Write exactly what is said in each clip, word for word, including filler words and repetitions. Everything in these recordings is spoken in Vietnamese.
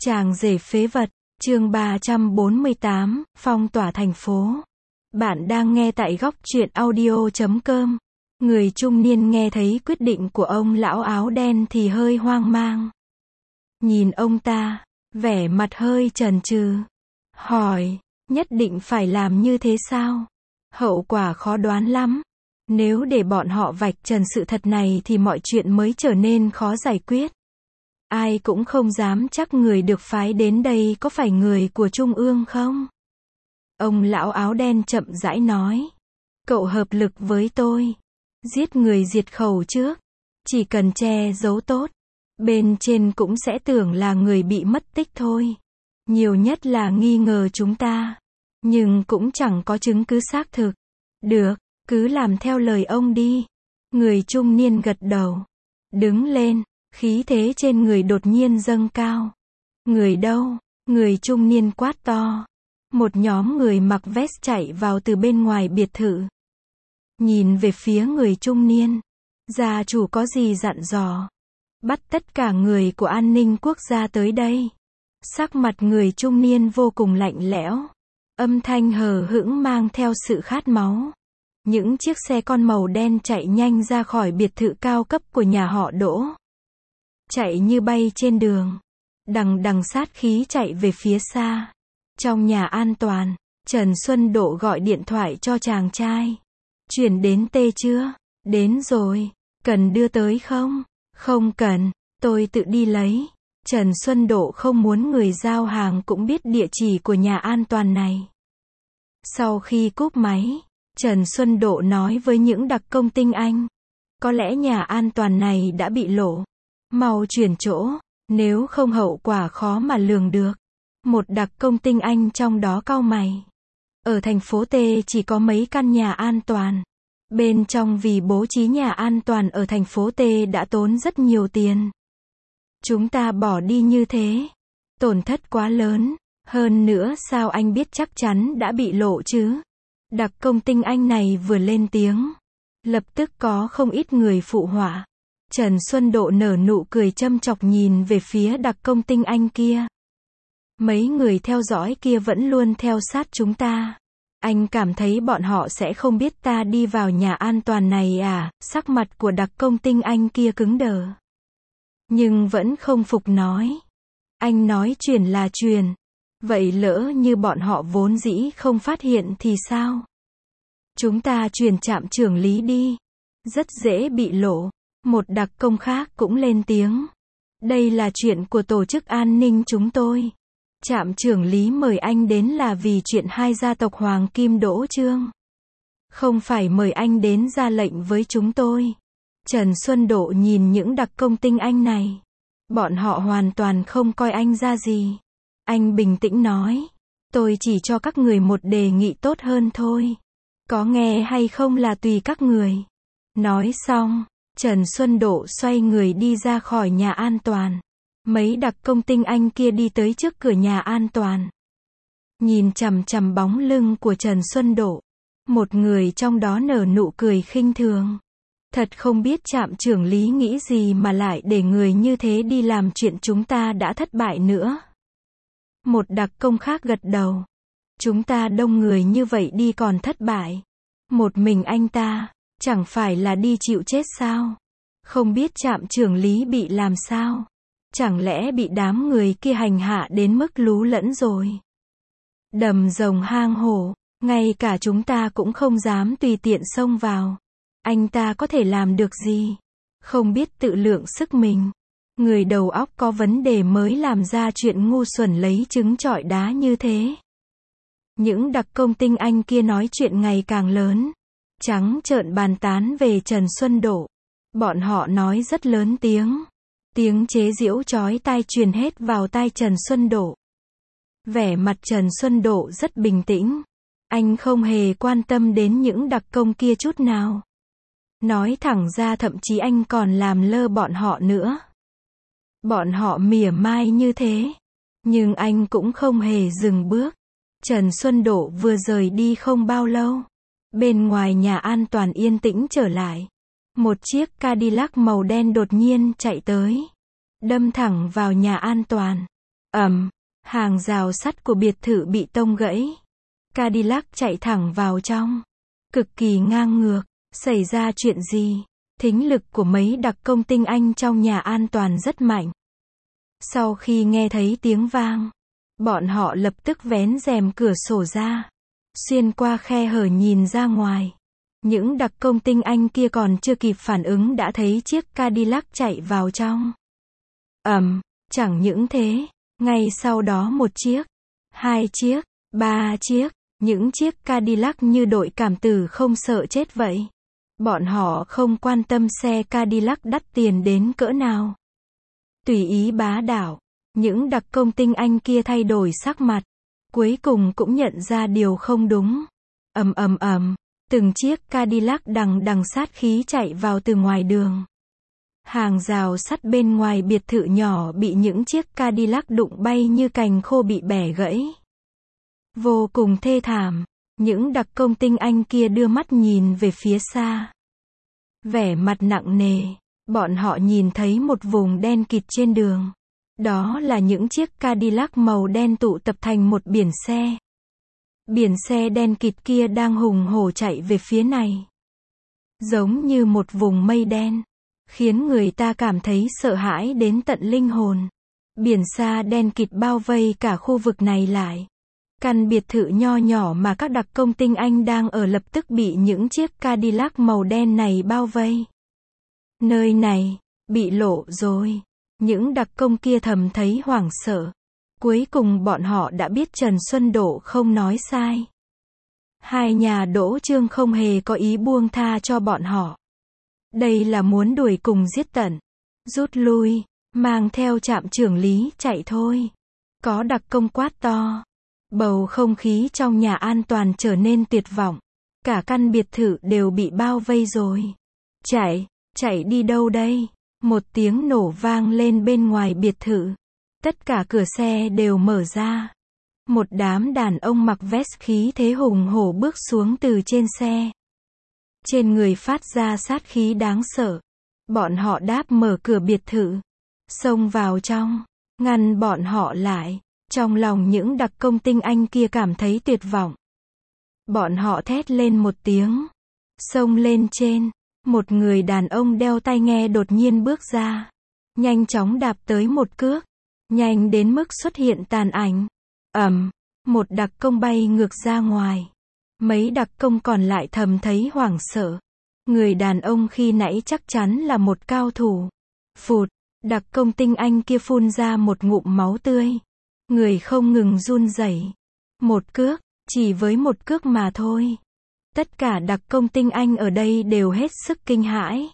Chàng rể phế vật, chương ba trăm bốn mươi tám, phong tỏa thành phố. Bạn đang nghe tại góc truyện audio chấm com. Người trung niên nghe thấy quyết định của ông lão áo đen thì hơi hoang mang. Nhìn ông ta, vẻ mặt hơi chần chừ. Hỏi, nhất định phải làm như thế sao? Hậu quả khó đoán lắm. Nếu để bọn họ vạch trần sự thật này thì mọi chuyện mới trở nên khó giải quyết. Ai cũng không dám chắc người được phái đến đây có phải người của Trung ương không? Ông lão áo đen chậm rãi nói. Cậu hợp lực với tôi. Giết người diệt khẩu trước. Chỉ cần che giấu tốt. Bên trên cũng sẽ tưởng là người bị mất tích thôi. Nhiều nhất là nghi ngờ chúng ta. Nhưng cũng chẳng có chứng cứ xác thực. Được, cứ làm theo lời ông đi. Người trung niên gật đầu. Đứng lên. Khí thế trên người đột nhiên dâng cao. Người đâu? Người trung niên quát to. Một nhóm người mặc vest chạy vào từ bên ngoài biệt thự. Nhìn về phía người trung niên. Gia chủ có gì dặn dò? Bắt tất cả người của an ninh quốc gia tới đây. Sắc mặt người trung niên vô cùng lạnh lẽo. Âm thanh hờ hững mang theo sự khát máu. Những chiếc xe con màu đen chạy nhanh ra khỏi biệt thự cao cấp của nhà họ Đỗ. Chạy như bay trên đường. Đằng đằng sát khí chạy về phía xa. Trong nhà an toàn, Trần Xuân Độ gọi điện thoại cho chàng trai. Chuyển đến T chưa? Đến rồi. Cần đưa tới không? Không cần, tôi tự đi lấy. Trần Xuân Độ không muốn người giao hàng cũng biết địa chỉ của nhà an toàn này. Sau khi cúp máy, Trần Xuân Độ nói với những đặc công tinh anh. Có lẽ nhà an toàn này đã bị lộ. Mau chuyển chỗ, nếu không hậu quả khó mà lường được. Một đặc công tinh anh trong đó cau mày. Ở thành phố T chỉ có mấy căn nhà an toàn. Bên trong vì bố trí nhà an toàn ở thành phố T đã tốn rất nhiều tiền. Chúng ta bỏ đi như thế. Tổn thất quá lớn. Hơn nữa sao anh biết chắc chắn đã bị lộ chứ? Đặc công tinh anh này vừa lên tiếng. Lập tức có không ít người phụ họa. Trần Xuân Độ nở nụ cười châm chọc nhìn về phía đặc công tinh anh kia. Mấy người theo dõi kia vẫn luôn theo sát chúng ta. Anh cảm thấy bọn họ sẽ không biết ta đi vào nhà an toàn này à? Sắc mặt của đặc công tinh anh kia cứng đờ. Nhưng vẫn không phục nói. Anh nói truyền là truyền. Vậy lỡ như bọn họ vốn dĩ không phát hiện thì sao? Chúng ta truyền trạm trưởng lý đi. Rất dễ bị lộ. Một đặc công khác cũng lên tiếng. Đây là chuyện của tổ chức an ninh chúng tôi. Trạm trưởng lý mời anh đến là vì chuyện hai gia tộc Hoàng Kim Đỗ Trương. Không phải mời anh đến ra lệnh với chúng tôi. Trần Xuân Độ nhìn những đặc công tinh anh này. Bọn họ hoàn toàn không coi anh ra gì. Anh bình tĩnh nói. Tôi chỉ cho các người một đề nghị tốt hơn thôi. Có nghe hay không là tùy các người. Nói xong, Trần Xuân Độ xoay người đi ra khỏi nhà an toàn. Mấy đặc công tinh anh kia đi tới trước cửa nhà an toàn. Nhìn chằm chằm bóng lưng của Trần Xuân Độ. Một người trong đó nở nụ cười khinh thường. Thật không biết trạm trưởng lý nghĩ gì mà lại để người như thế đi làm chuyện chúng ta đã thất bại nữa. Một đặc công khác gật đầu. Chúng ta đông người như vậy đi còn thất bại. Một mình anh ta, chẳng phải là đi chịu chết sao? Không biết trạm trưởng lý bị làm sao? Chẳng lẽ bị đám người kia hành hạ đến mức lú lẫn rồi? Đầm rồng hang hổ, ngay cả chúng ta cũng không dám tùy tiện xông vào. Anh ta có thể làm được gì? Không biết tự lượng sức mình. Người đầu óc có vấn đề mới làm ra chuyện ngu xuẩn lấy trứng trọi đá như thế. Những đặc công tinh anh kia nói chuyện ngày càng lớn. Trắng trợn bàn tán về Trần Xuân Độ. Bọn họ nói rất lớn tiếng. Tiếng chế giễu chói tai truyền hết vào tai Trần Xuân Độ. Vẻ mặt Trần Xuân Độ rất bình tĩnh. Anh không hề quan tâm đến những đặc công kia chút nào. Nói thẳng ra thậm chí anh còn làm lơ bọn họ nữa. Bọn họ mỉa mai như thế. Nhưng anh cũng không hề dừng bước. Trần Xuân Độ vừa rời đi không bao lâu. Bên ngoài nhà an toàn yên tĩnh trở lại. Một chiếc Cadillac màu đen đột nhiên chạy tới. Đâm thẳng vào nhà an toàn. Ầm, hàng rào sắt của biệt thự bị tông gãy. Cadillac chạy thẳng vào trong. Cực kỳ ngang ngược. Xảy ra chuyện gì? Thính lực của mấy đặc công tinh anh trong nhà an toàn rất mạnh. Sau khi nghe thấy tiếng vang, bọn họ lập tức vén rèm cửa sổ ra, xuyên qua khe hở nhìn ra ngoài. Những đặc công tinh anh kia còn chưa kịp phản ứng đã thấy chiếc Cadillac chạy vào trong. Ầm, chẳng những thế, ngay sau đó một chiếc, hai chiếc, ba chiếc, những chiếc Cadillac như đội cảm tử không sợ chết vậy. Bọn họ không quan tâm xe Cadillac đắt tiền đến cỡ nào. Tùy ý bá đạo, những đặc công tinh anh kia thay đổi sắc mặt, cuối cùng cũng nhận ra điều không đúng. Ầm ầm ầm, từng chiếc Cadillac đằng đằng sát khí chạy vào từ ngoài đường. Hàng rào sắt bên ngoài biệt thự nhỏ bị những chiếc Cadillac đụng bay như cành khô bị bẻ gãy. Vô cùng thê thảm, những đặc công tinh anh kia đưa mắt nhìn về phía xa. Vẻ mặt nặng nề, bọn họ nhìn thấy một vùng đen kịt trên đường. Đó là những chiếc Cadillac màu đen tụ tập thành một biển xe. Biển xe đen kịt kia đang hùng hổ chạy về phía này. Giống như một vùng mây đen, khiến người ta cảm thấy sợ hãi đến tận linh hồn. Biển xa đen kịt bao vây cả khu vực này lại. Căn biệt thự nho nhỏ mà các đặc công tinh anh đang ở lập tức bị những chiếc Cadillac màu đen này bao vây. Nơi này, bị lộ rồi. Những đặc công kia thầm thấy hoảng sợ. Cuối cùng bọn họ đã biết Trần Xuân Độ không nói sai. Hai nhà Đỗ Trương không hề có ý buông tha cho bọn họ. Đây là muốn đuổi cùng giết tận. Rút lui, mang theo trạm trưởng lý chạy thôi. Có đặc công quát to. Bầu không khí trong nhà an toàn trở nên tuyệt vọng. Cả căn biệt thự đều bị bao vây rồi. Chạy, chạy đi đâu đây? Một tiếng nổ vang lên bên ngoài biệt thự. Tất cả cửa xe đều mở ra. Một đám đàn ông mặc vest khí thế hùng hổ bước xuống từ trên xe. Trên người phát ra sát khí đáng sợ. Bọn họ đáp mở cửa biệt thự, xông vào trong, ngăn bọn họ lại. Trong lòng những đặc công tinh anh kia cảm thấy tuyệt vọng. Bọn họ thét lên một tiếng, xông lên trên. Một người đàn ông đeo tai nghe đột nhiên bước ra, nhanh chóng đạp tới một cước, nhanh đến mức xuất hiện tàn ảnh. Ầm, một đặc công bay ngược ra ngoài. Mấy đặc công còn lại thầm thấy hoảng sợ. Người đàn ông khi nãy chắc chắn là một cao thủ. Phụt, đặc công tinh anh kia phun ra một ngụm máu tươi. Người không ngừng run rẩy. Một cước, chỉ với một cước mà thôi. Tất cả đặc công tinh anh ở đây đều hết sức kinh hãi.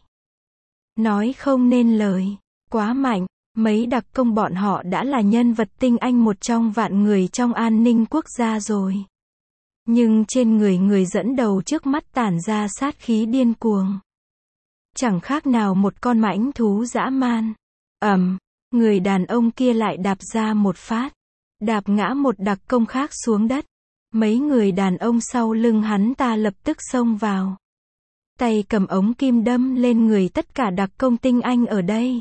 Nói không nên lời, quá mạnh, mấy đặc công bọn họ đã là nhân vật tinh anh một trong vạn người trong an ninh quốc gia rồi. Nhưng trên người người dẫn đầu trước mắt tản ra sát khí điên cuồng. Chẳng khác nào một con mãnh thú dã man. Ầm, người đàn ông kia lại đạp ra một phát, đạp ngã một đặc công khác xuống đất. Mấy người đàn ông sau lưng hắn ta lập tức xông vào. Tay cầm ống kim đâm lên người tất cả đặc công tinh anh ở đây.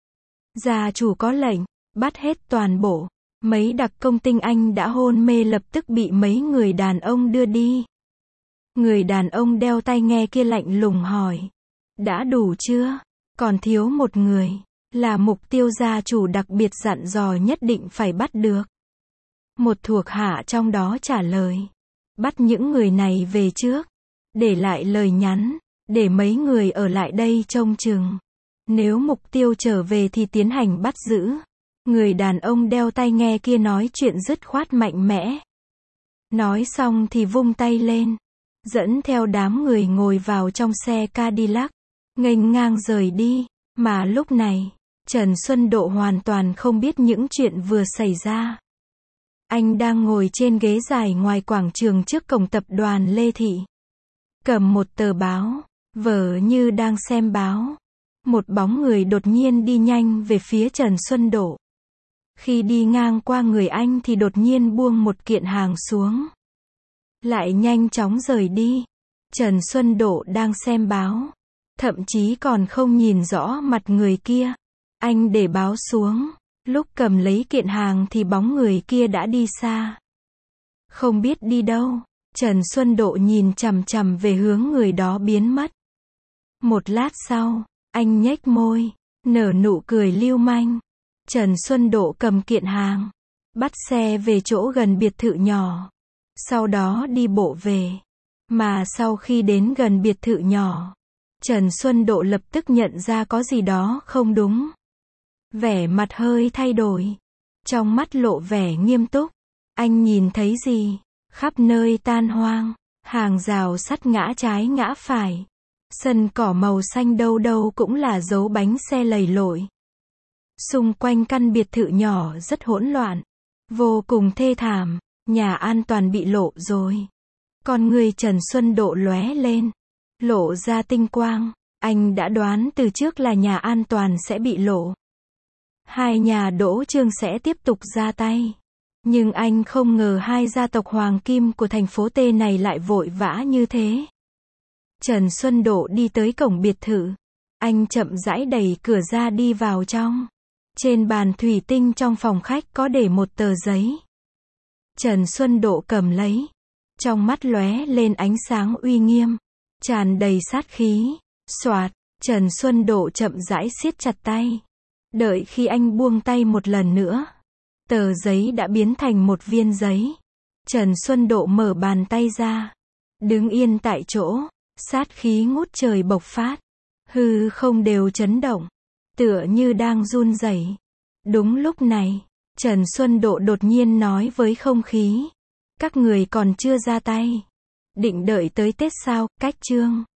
Gia chủ có lệnh, bắt hết toàn bộ. Mấy đặc công tinh anh đã hôn mê lập tức bị mấy người đàn ông đưa đi. Người đàn ông đeo tai nghe kia lạnh lùng hỏi. Đã đủ chưa? Còn thiếu một người, là mục tiêu gia chủ đặc biệt dặn dò nhất định phải bắt được. Một thuộc hạ trong đó trả lời. Bắt những người này về trước. Để lại lời nhắn, để mấy người ở lại đây trông chừng. Nếu mục tiêu trở về thì tiến hành bắt giữ. Người đàn ông đeo tai nghe kia nói chuyện dứt khoát mạnh mẽ. Nói xong thì vung tay lên, dẫn theo đám người ngồi vào trong xe Cadillac, nghênh ngang rời đi. Mà lúc này, Trần Xuân Độ hoàn toàn không biết những chuyện vừa xảy ra. Anh đang ngồi trên ghế dài ngoài quảng trường trước cổng tập đoàn Lê Thị. Cầm một tờ báo, vờ như đang xem báo. Một bóng người đột nhiên đi nhanh về phía Trần Xuân Độ. Khi đi ngang qua người anh thì đột nhiên buông một kiện hàng xuống. Lại nhanh chóng rời đi. Trần Xuân Độ đang xem báo. Thậm chí còn không nhìn rõ mặt người kia. Anh để báo xuống. Lúc cầm lấy kiện hàng thì bóng người kia đã đi xa. Không biết đi đâu, Trần Xuân Độ nhìn chằm chằm về hướng người đó biến mất. Một lát sau, anh nhếch môi, nở nụ cười lưu manh. Trần Xuân Độ cầm kiện hàng, bắt xe về chỗ gần biệt thự nhỏ. Sau đó đi bộ về. Mà sau khi đến gần biệt thự nhỏ, Trần Xuân Độ lập tức nhận ra có gì đó không đúng. Vẻ mặt hơi thay đổi. Trong mắt lộ vẻ nghiêm túc. Anh nhìn thấy gì? Khắp nơi tan hoang. Hàng rào sắt ngã trái ngã phải. Sân cỏ màu xanh đâu đâu cũng là dấu bánh xe lầy lội. Xung quanh căn biệt thự nhỏ rất hỗn loạn. Vô cùng thê thảm. Nhà an toàn bị lộ rồi. Con người Trần Xuân Độ lóe lên. Lộ ra tinh quang. Anh đã đoán từ trước là nhà an toàn sẽ bị lộ. Hai nhà Đỗ Trương sẽ tiếp tục ra tay. Nhưng anh không ngờ hai gia tộc Hoàng Kim của thành phố T này lại vội vã như thế. Trần Xuân Độ đi tới cổng biệt thự. Anh chậm rãi đẩy cửa ra đi vào trong. Trên bàn thủy tinh trong phòng khách có để một tờ giấy. Trần Xuân Độ cầm lấy. Trong mắt lóe lên ánh sáng uy nghiêm. Tràn đầy sát khí. Soạt, Trần Xuân Độ chậm rãi siết chặt tay. Đợi khi anh buông tay một lần nữa. Tờ giấy đã biến thành một viên giấy. Trần Xuân Độ mở bàn tay ra. Đứng yên tại chỗ. Sát khí ngút trời bộc phát. Hư không đều chấn động. Tựa như đang run rẩy. Đúng lúc này, Trần Xuân Độ đột nhiên nói với không khí. Các người còn chưa ra tay. Định đợi tới Tết sao? Cách chương